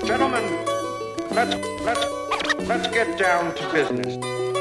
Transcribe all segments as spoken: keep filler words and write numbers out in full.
Gentlemen, let's, let's, let's get down to business.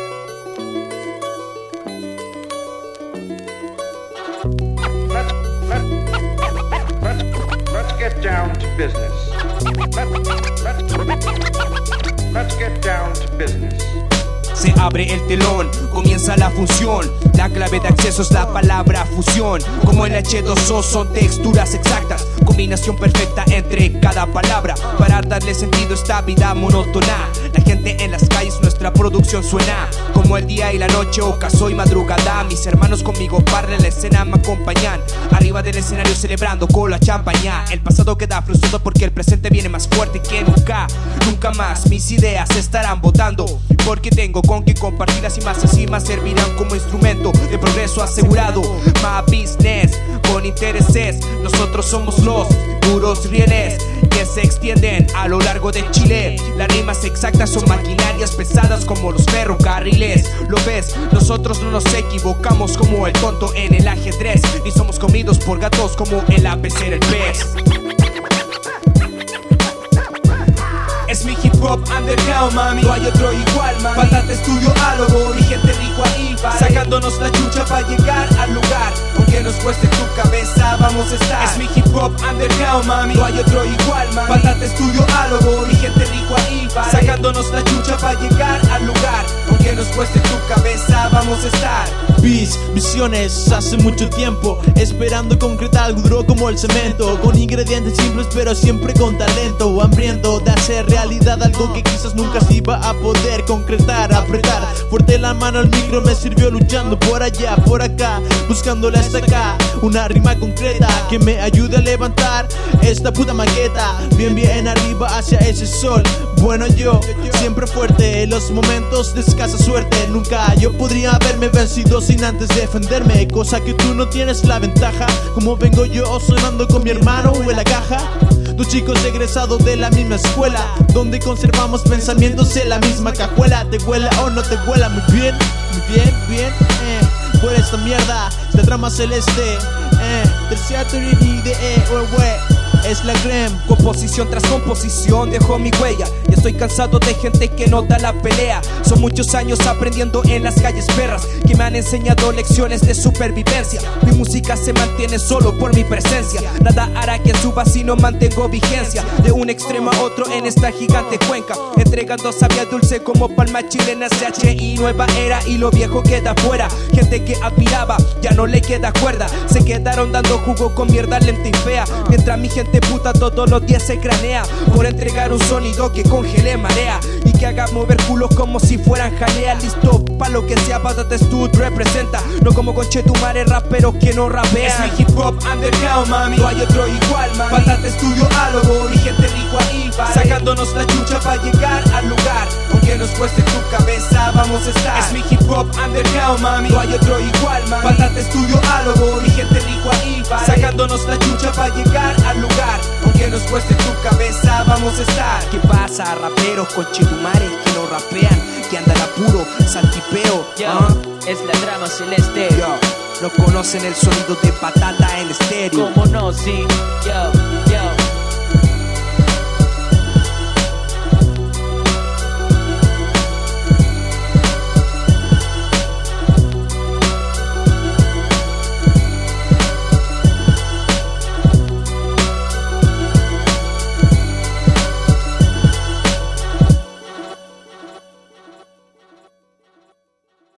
Let's, let's, let's, let's get down to business. Let's, let's, let's get down to business. Se abre el telón, comienza la función. La clave de acceso es la palabra fusión. Como el H dos O son texturas exactas, combinación perfecta entre cada palabra para darle sentido a esta vida monótona. La gente en las calles, nuestra producción suena como el día y la noche, ocaso y madrugada. Mis hermanos conmigo para la escena me acompañan. Arriba del escenario celebrando con la champaña. El pasado queda frustrado porque el presente viene más fuerte que nunca. Nunca más mis ideas estarán votando, porque tengo con que compartirlas y más así más servirán como instrumento de progreso asegurado. My business con intereses, nosotros somos los duros rieles que se extienden a lo largo de Chile. Las rimas exactas son maquinarias pesadas como los ferrocarriles. Lo ves, nosotros no nos equivocamos como el tonto en el ajedrez, ni somos comidos por gatos como el A B C del pez. Es mi hip hop underground, mami, no hay otro igual, mami. Patata estudio álogo, mi gente rico ahí va, sacándonos la chucha para llegar al lugar. Aunque nos cueste tu cabeza, vamos a estar. Es mi hip hop underground, mami, no hay otro igual, mami. Patata estudio álogo, mi gente rico ahí va, sacándonos la chucha para llegar al lugar. Aunque nos cueste tu cabeza, vamos a estar. Bis, visiones hace mucho tiempo, esperando concretar algo duro como el cemento, con ingredientes simples pero siempre con talento, hambriento de hacer realidad algo que quizás nunca se iba a poder concretar. Apretar fuerte la mano al micro me sirvió luchando por allá, por acá, buscándole hasta acá una rima concreta que me ayude a levantar esta puta maqueta bien bien arriba hacia ese sol. Bueno, yo siempre fuerte en los momentos de escasa suerte. Nunca yo podría haberme vencido sin antes defenderme, cosa que tú no tienes la ventaja. Como vengo yo sonando con mi hermano en la caja, dos chicos egresados de la misma escuela, donde conservamos pensamientos en la misma cajuela. ¿Te huela o no te huela? Muy bien, muy bien, bien, eh. Por esta mierda, esta trama celeste, eh. Tercera teoría de eh, es la creme. Composición tras composición dejó mi huella. Y estoy cansado de gente que no da la pelea. Son muchos años aprendiendo en las calles perras que me han enseñado lecciones de supervivencia. Mi música se mantiene solo por mi presencia. Nada hará que suba si no mantengo vigencia. De un extremo a otro en esta gigante cuenca, entregando sabia dulce como palma chilena. C H I nueva era y lo viejo queda fuera. Gente que aspiraba ya no le queda cuerda. Se quedaron dando jugo con mierda lenta y fea, mientras mi gente puta todos los días se cranea por entregar un sonido que congele marea y que haga mover culos como si fueran jalea. Listo pa' lo que sea, Patata Stud representa, no como conchetumare raperos que no rapean. Es mi hip hop underground, mami, no hay otro igual, mami. Patata estudio álogo, mi gente rico ahí va, sacándonos la chucha para llegar al lugar. Aunque nos cueste tu cabeza, vamos a estar. Es mi hip hop underground, mami, no hay otro igual, mami. Patata estudio álogo, mi gente rico ahí va, sacándonos la chucha para llegar al lugar. Aunque nos cueste tu cabeza, vamos a estar. ¿Qué pasa? Raperos conchetumares que no rapean, que andan a puro saltipeo. Yo, ¿Ah? es la trama celeste. Yo, no conocen el sonido de Patata en estéreo. ¿Cómo no? Sí, yo